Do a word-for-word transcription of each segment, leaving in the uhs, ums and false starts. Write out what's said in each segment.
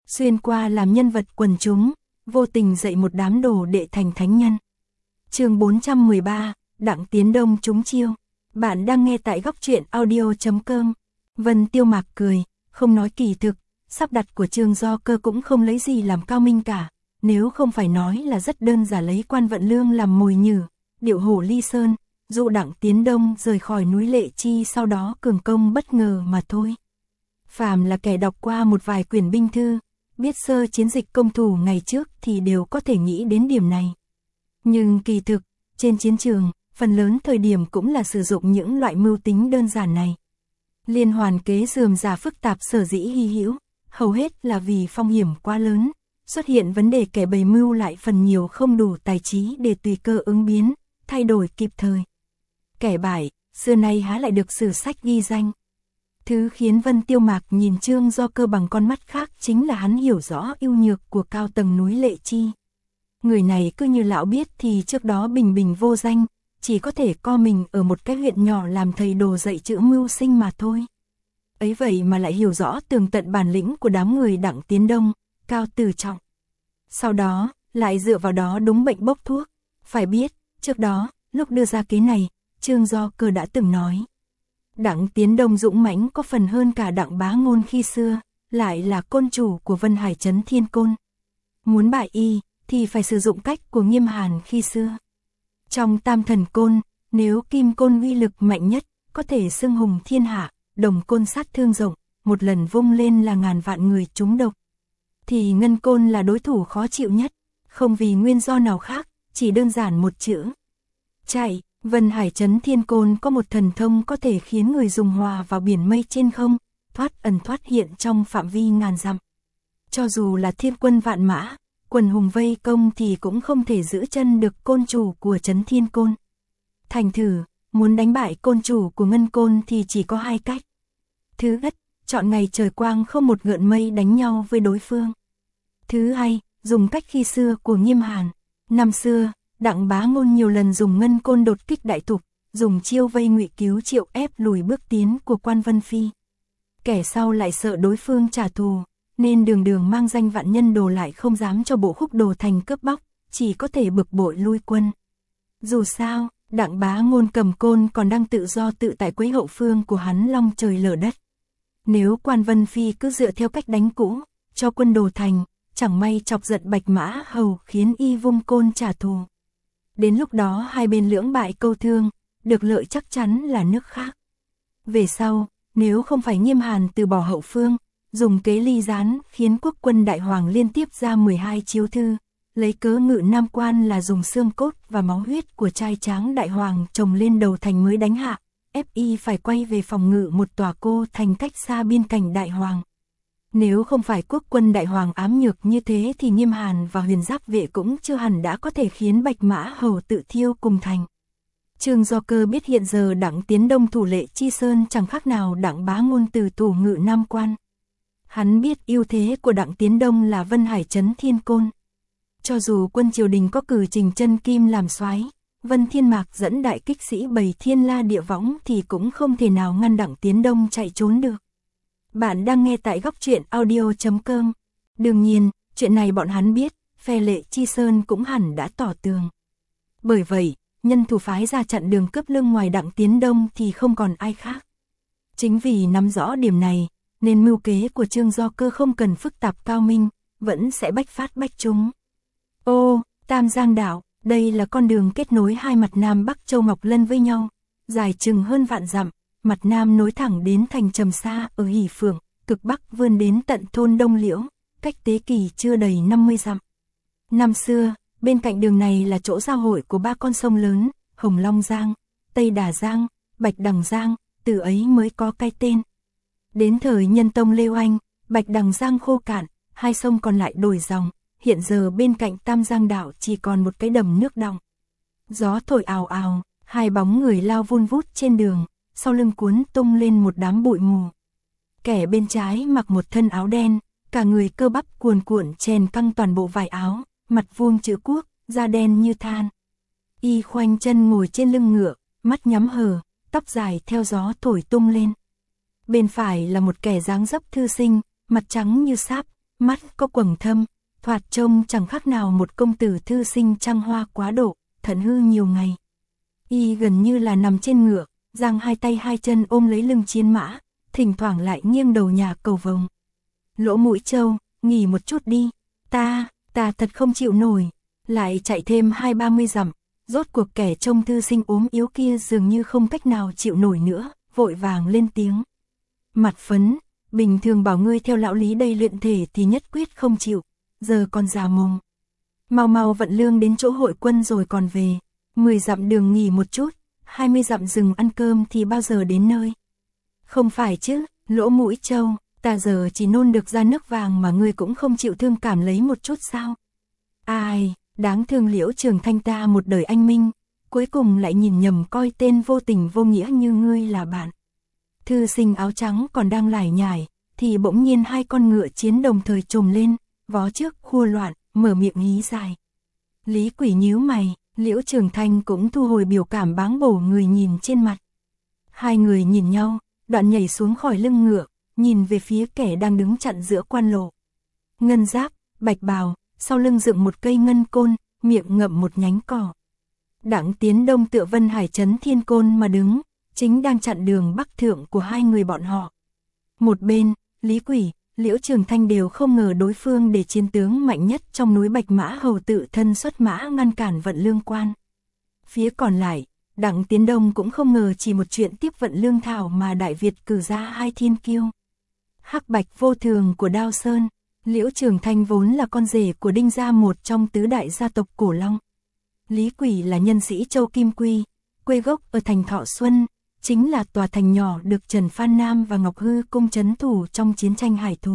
xuyên qua làm nhân vật quần chúng, vô tình dạy một đám đồ đệ thành thánh nhân. Chương bốn trăm mười ba, Đặng Tiến Đông trúng chiêu. Bạn đang nghe tại góc truyện audio chấm com. Vân Tiêu Mạc cười, không nói kỳ thực, sắp đặt của Trương Do Cơ cũng không lấy gì làm cao minh cả, nếu không phải nói là rất đơn giản lấy Quan Vận Lương làm mồi nhử, điệu hổ ly sơn, dụ Đặng Tiến Đông rời khỏi núi Lệ Chi, sau đó cường công bất ngờ mà thôi. Phàm là kẻ đọc qua một vài quyển binh thư, biết sơ chiến dịch công thủ ngày trước thì đều có thể nghĩ đến điểm này. Nhưng kỳ thực, trên chiến trường, phần lớn thời điểm cũng là sử dụng những loại mưu tính đơn giản này. Liên hoàn kế rườm rà phức tạp sở dĩ hy hữu, hầu hết là vì phong hiểm quá lớn, xuất hiện vấn đề kẻ bày mưu lại phần nhiều không đủ tài trí để tùy cơ ứng biến, thay đổi kịp thời. Kẻ bại, xưa nay há lại được sử sách ghi danh. Thứ khiến Vân Tiêu Mạc nhìn Trương Do Cơ bằng con mắt khác chính là hắn hiểu rõ ưu nhược của cao tầng núi Lệ Chi. Người này cứ như lão biết thì trước đó bình bình vô danh, chỉ có thể co mình ở một cái huyện nhỏ làm thầy đồ dạy chữ mưu sinh mà thôi. Ấy vậy mà lại hiểu rõ tường tận bản lĩnh của đám người Đặng Tiến Đông, Cao Tử Trọng. Sau đó, lại dựa vào đó đúng bệnh bốc thuốc. Phải biết, trước đó, lúc đưa ra kế này, Trương Do Cơ đã từng nói. Đặng Tiến Đông dũng mãnh có phần hơn cả Đặng Bá Ngôn khi xưa, lại là côn chủ của Vân Hải Trấn Thiên Côn. Muốn bại y, thì phải sử dụng cách của Nghiêm Hàn khi xưa. Trong Tam Thần Côn, nếu Kim Côn uy lực mạnh nhất, có thể xưng hùng thiên hạ, Đồng Côn sát thương rộng, một lần vung lên là ngàn vạn người trúng độc. Thì Ngân Côn là đối thủ khó chịu nhất, không vì nguyên do nào khác, chỉ đơn giản một chữ. Chạy. Vân Hải Trấn Thiên Côn có một thần thông có thể khiến người dùng hòa vào biển mây trên không, thoát ẩn thoát hiện trong phạm vi ngàn dặm. Cho dù là thiên quân vạn mã, quần hùng vây công thì cũng không thể giữ chân được côn chủ của Trấn Thiên Côn. Thành thử, muốn đánh bại côn chủ của Ngân Côn thì chỉ có hai cách. Thứ nhất, chọn ngày trời quang không một gợn mây đánh nhau với đối phương. Thứ hai, dùng cách khi xưa của Nghiêm Hàn. Năm xưa, Đặng Bá Ngôn nhiều lần dùng Ngân Côn đột kích đại thục, dùng chiêu vây ngụy cứu triệu ép lùi bước tiến của Quan Vân Phi. Kẻ sau lại sợ đối phương trả thù, nên đường đường mang danh vạn nhân đồ lại không dám cho bộ khúc đồ thành cướp bóc, chỉ có thể bực bội lui quân. Dù sao, Đặng Bá Ngôn cầm côn còn đang tự do tự tại quấy hậu phương của hắn long trời lở đất. Nếu Quan Vân Phi cứ dựa theo cách đánh cũ, cho quân đồ thành, chẳng may chọc giận Bạch Mã Hầu khiến y vung côn trả thù. Đến lúc đó hai bên lưỡng bại câu thương, được lợi chắc chắn là nước khác. Về sau, nếu không phải Nghiêm Hàn từ bỏ hậu phương, dùng kế ly gián khiến quốc quân Đại Hoàng liên tiếp ra mười hai chiếu thư, lấy cớ Ngự Nam Quan là dùng xương cốt và máu huyết của trai tráng Đại Hoàng trồng lên đầu thành mới đánh hạ, ép y phải quay về phòng ngự một tòa cô thành cách xa biên cảnh Đại Hoàng. Nếu không phải quốc quân Đại Hoàng ám nhược như thế thì Nghiêm Hàn và Huyền Giáp vệ cũng chưa hẳn đã có thể khiến Bạch Mã Hầu tự thiêu cùng thành. Trương Do Cơ biết hiện giờ Đặng Tiến Đông thủ Lệ Chi Sơn chẳng khác nào Đặng Bá Ngôn từ thủ Ngự Nam Quan. Hắn biết ưu thế của Đặng Tiến Đông là Vân Hải Trấn Thiên Côn. Cho dù quân triều đình có cử Trình Chân Kim làm soái, Vân Thiên Mạc dẫn đại kích sĩ bày thiên la địa võng thì cũng không thể nào ngăn Đặng Tiến Đông chạy trốn được. Bạn đang nghe tại góc truyện audio chấm com. Đương nhiên, chuyện này bọn hắn biết, phe Lệ Chi Sơn cũng hẳn đã tỏ tường. Bởi vậy, nhân thủ phái ra chặn đường cướp lương ngoài Đặng Tiến Đông thì không còn ai khác. Chính vì nắm rõ điểm này, nên mưu kế của Trương Do Cơ không cần phức tạp cao minh, vẫn sẽ bách phát bách trúng. Ô, Tam Giang Đảo, đây là con đường kết nối hai mặt Nam Bắc Châu Ngọc Lân với nhau, dài chừng hơn vạn dặm. Mặt Nam nối thẳng đến thành Trầm Sa ở Hỷ Phượng, cực Bắc vươn đến tận thôn Đông Liễu, cách Tế Kỳ chưa đầy năm mươi dặm. Năm xưa, bên cạnh đường này là chỗ giao hội của ba con sông lớn, Hồng Long Giang, Tây Đà Giang, Bạch Đằng Giang, từ ấy mới có cái tên. Đến thời Nhân Tông Lê Oanh, Bạch Đằng Giang khô cạn, hai sông còn lại đổi dòng, hiện giờ bên cạnh Tam Giang Đảo chỉ còn một cái đầm nước đọng. Gió thổi ào ào, hai bóng người lao vun vút trên đường, sau lưng cuốn tung lên một đám bụi mù. Kẻ bên trái mặc một thân áo đen, cả người cơ bắp cuồn cuộn chèn căng toàn bộ vải áo, mặt vuông chữ quốc, da đen như than. Y khoanh chân ngồi trên lưng ngựa, mắt nhắm hờ, tóc dài theo gió thổi tung lên. Bên phải là một kẻ dáng dấp thư sinh, mặt trắng như sáp, mắt có quầng thâm, thoạt trông chẳng khác nào một công tử thư sinh trăng hoa quá độ, thận hư nhiều ngày. Y gần như là nằm trên ngựa, giang hai tay hai chân ôm lấy lưng chiến mã, thỉnh thoảng lại nghiêng đầu nhà cầu vồng. Lỗ Mũi Châu, nghỉ một chút đi, ta, ta thật không chịu nổi, lại chạy thêm hai ba mươi dặm, rốt cuộc kẻ trông thư sinh ốm yếu kia dường như không cách nào chịu nổi nữa, vội vàng lên tiếng. Mặt phấn, bình thường bảo ngươi theo lão Lý đây luyện thể thì nhất quyết không chịu, giờ còn già mồm. Mau mau vận lương đến chỗ hội quân rồi còn về, mười dặm đường nghỉ một chút, hai mươi dặm rừng ăn cơm thì bao giờ đến nơi. Không phải chứ, Lỗ Mũi Châu, ta giờ chỉ nôn được ra nước vàng mà ngươi cũng không chịu thương cảm lấy một chút sao? Ai, đáng thương Liễu Trường Thanh ta một đời anh minh, cuối cùng lại nhìn nhầm coi tên vô tình vô nghĩa như ngươi là bạn. Thư sinh áo trắng còn đang lải nhải, thì bỗng nhiên hai con ngựa chiến đồng thời trồm lên, vó trước khua loạn, mở miệng hí dài. Lý Quỷ nhíu mày, Liễu Trường Thanh cũng thu hồi biểu cảm báng bổ người nhìn trên mặt. Hai người nhìn nhau, đoạn nhảy xuống khỏi lưng ngựa, nhìn về phía kẻ đang đứng chặn giữa quan lộ. Ngân giáp, bạch bào, sau lưng dựng một cây ngân côn, miệng ngậm một nhánh cỏ. Đặng Tiến Đông tựa Vân Hải Trấn Thiên Côn mà đứng, chính đang chặn đường bắc thượng của hai người bọn họ. Một bên, Lý Quỷ, Liễu Trường Thanh đều không ngờ đối phương để chiến tướng mạnh nhất trong núi Bạch Mã Hầu tự thân xuất mã ngăn cản vận lương quan. Phía còn lại, Đặng Tiến Đông cũng không ngờ chỉ một chuyện tiếp vận lương thảo mà Đại Việt cử ra hai thiên kiêu. Hắc Bạch Vô Thường của Đao Sơn, Liễu Trường Thanh vốn là con rể của Đinh gia một trong tứ đại gia tộc Cổ Long. Lý Quỷ là nhân sĩ Châu Kim Quy, quê gốc ở thành Thọ Xuân, chính là tòa thành nhỏ được Trần Phan Nam và Ngọc Hư Cung trấn thủ trong chiến tranh hải thú.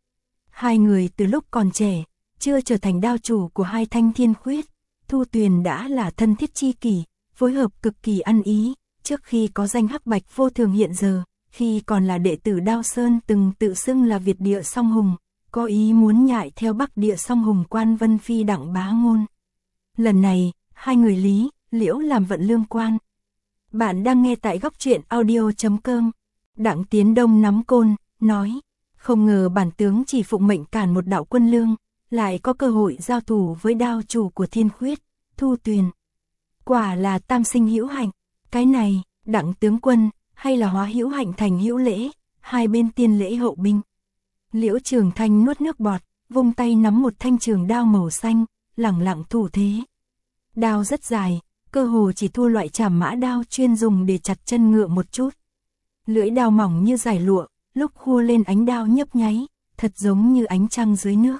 Hai người từ lúc còn trẻ, chưa trở thành đao chủ của hai thanh thiên khuyết, Thu Tuyền đã là thân thiết chi kỷ, phối hợp cực kỳ ăn ý, trước khi có danh Hắc Bạch Vô Thường hiện giờ, khi còn là đệ tử Đao Sơn từng tự xưng là Việt địa song hùng, có ý muốn nhại theo Bắc địa song hùng Quan Vân Phi Đặng Bá Ngôn. Lần này, hai người Lý, Liễu làm vận lương quan. Bạn đang nghe tại góc truyện audio chấm com. Đặng Tiến Đông nắm côn, nói, không ngờ bản tướng chỉ phụng mệnh cản một đạo quân lương, lại có cơ hội giao thủ với đao chủ của Thiên Khuyết, Thu Tuyền. Quả là tam sinh hữu hạnh, cái này, Đặng tướng quân, hay là hóa hữu hạnh thành hữu lễ, hai bên tiên lễ hậu binh. Liễu Trường Thanh nuốt nước bọt, vung tay nắm một thanh trường đao màu xanh, lẳng lặng thủ thế. Đao rất dài, cơ hồ chỉ thua loại trảm mã đao chuyên dùng để chặt chân ngựa một chút. Lưỡi đao mỏng như dải lụa, lúc khua lên ánh đao nhấp nháy, thật giống như ánh trăng dưới nước.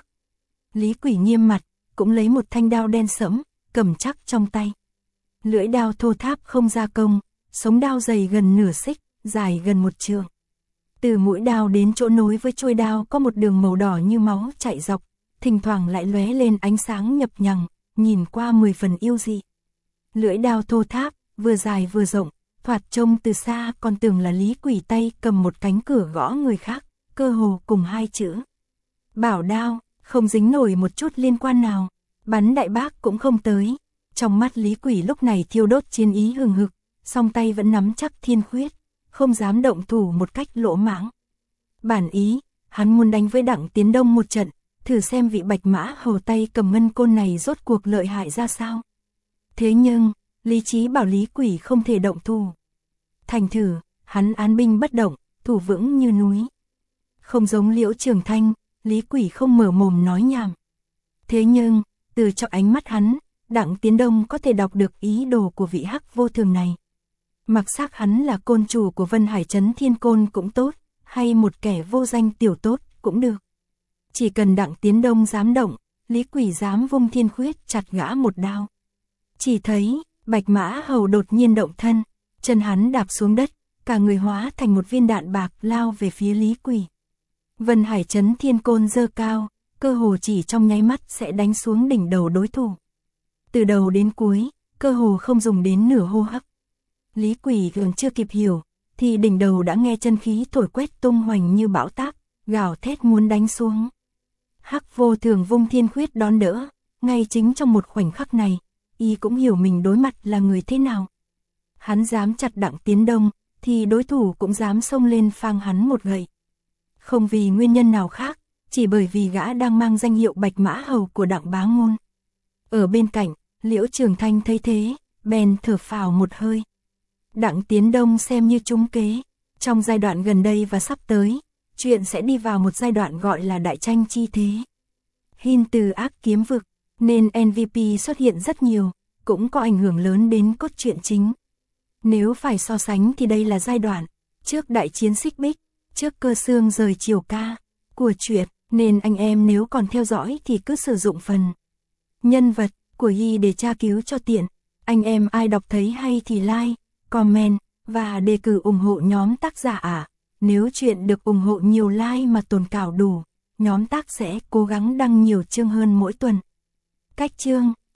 Lý Quỷ nghiêm mặt, cũng lấy một thanh đao đen sẫm, cầm chắc trong tay. Lưỡi đao thô tháp không gia công, sống đao dày gần nửa xích, dài gần một trượng. Từ mũi đao đến chỗ nối với chuôi đao có một đường màu đỏ như máu chạy dọc, thỉnh thoảng lại lóe lên ánh sáng nhập nhằng, nhìn qua mười phần yêu dị. Lưỡi đao thô tháp, vừa dài vừa rộng, thoạt trông từ xa còn tưởng là Lý Quỷ tay cầm một cánh cửa gõ người khác, cơ hồ cùng hai chữ. Bảo đao, không dính nổi một chút liên quan nào, bắn đại bác cũng không tới. Trong mắt Lý Quỷ lúc này thiêu đốt chiến ý hừng hực, song tay vẫn nắm chắc Thiên Khuyết, không dám động thủ một cách lỗ mãng. Bản ý, hắn muốn đánh với Đặng Tiến Đông một trận, thử xem vị Bạch Mã Hầu tay cầm ngân côn này rốt cuộc lợi hại ra sao. Thế nhưng, lý trí bảo Lý Quỷ không thể động thủ. Thành thử, hắn án binh bất động, thủ vững như núi. Không giống Liễu Trường Thanh, Lý Quỷ không mở mồm nói nhảm. Thế nhưng, từ trong ánh mắt hắn, Đặng Tiến Đông có thể đọc được ý đồ của vị Hắc Vô Thường này. Mặc xác hắn là côn chủ của Vân Hải Trấn Thiên Côn cũng tốt, hay một kẻ vô danh tiểu tốt cũng được. Chỉ cần Đặng Tiến Đông dám động, Lý Quỷ dám vung Thiên Khuyết chặt gã một đao. Chỉ thấy, Bạch Mã Hầu đột nhiên động thân, chân hắn đạp xuống đất, cả người hóa thành một viên đạn bạc lao về phía Lý Quỷ. Vân Hải Trấn Thiên Côn giơ cao, cơ hồ chỉ trong nháy mắt sẽ đánh xuống đỉnh đầu đối thủ. Từ đầu đến cuối, cơ hồ không dùng đến nửa hô hấp. Lý Quỷ gần chưa kịp hiểu, thì đỉnh đầu đã nghe chân khí thổi quét tung hoành như bão táp, gào thét muốn đánh xuống. Hắc Vô Thường vung Thiên Khuyết đón đỡ, ngay chính trong một khoảnh khắc này, y cũng hiểu mình đối mặt là người thế nào. Hắn dám chặt Đặng Tiến Đông, thì đối thủ cũng dám xông lên phang hắn một gậy. Không vì nguyên nhân nào khác, chỉ bởi vì gã đang mang danh hiệu Bạch Mã Hầu của Đặng Bá Ngôn. Ở bên cạnh, Liễu Trường Thanh thấy thế, bèn thở phào một hơi. Đặng Tiến Đông xem như trúng kế, trong giai đoạn gần đây và sắp tới, chuyện sẽ đi vào một giai đoạn gọi là đại tranh chi thế. Hin từ ác kiếm vực, nên en vê pê xuất hiện rất nhiều, cũng có ảnh hưởng lớn đến cốt truyện chính. Nếu phải so sánh thì đây là giai đoạn trước đại chiến Xích Bích, trước Cơ Xương rời Triều Ca của truyện, nên anh em nếu còn theo dõi thì cứ sử dụng phần nhân vật của Hi để tra cứu cho tiện. Anh em ai đọc thấy hay thì like, comment và đề cử ủng hộ nhóm tác giả ạ. À. Nếu chuyện được ủng hộ nhiều like mà tồn cảo đủ, nhóm tác sẽ cố gắng đăng nhiều chương hơn mỗi tuần. Cách chương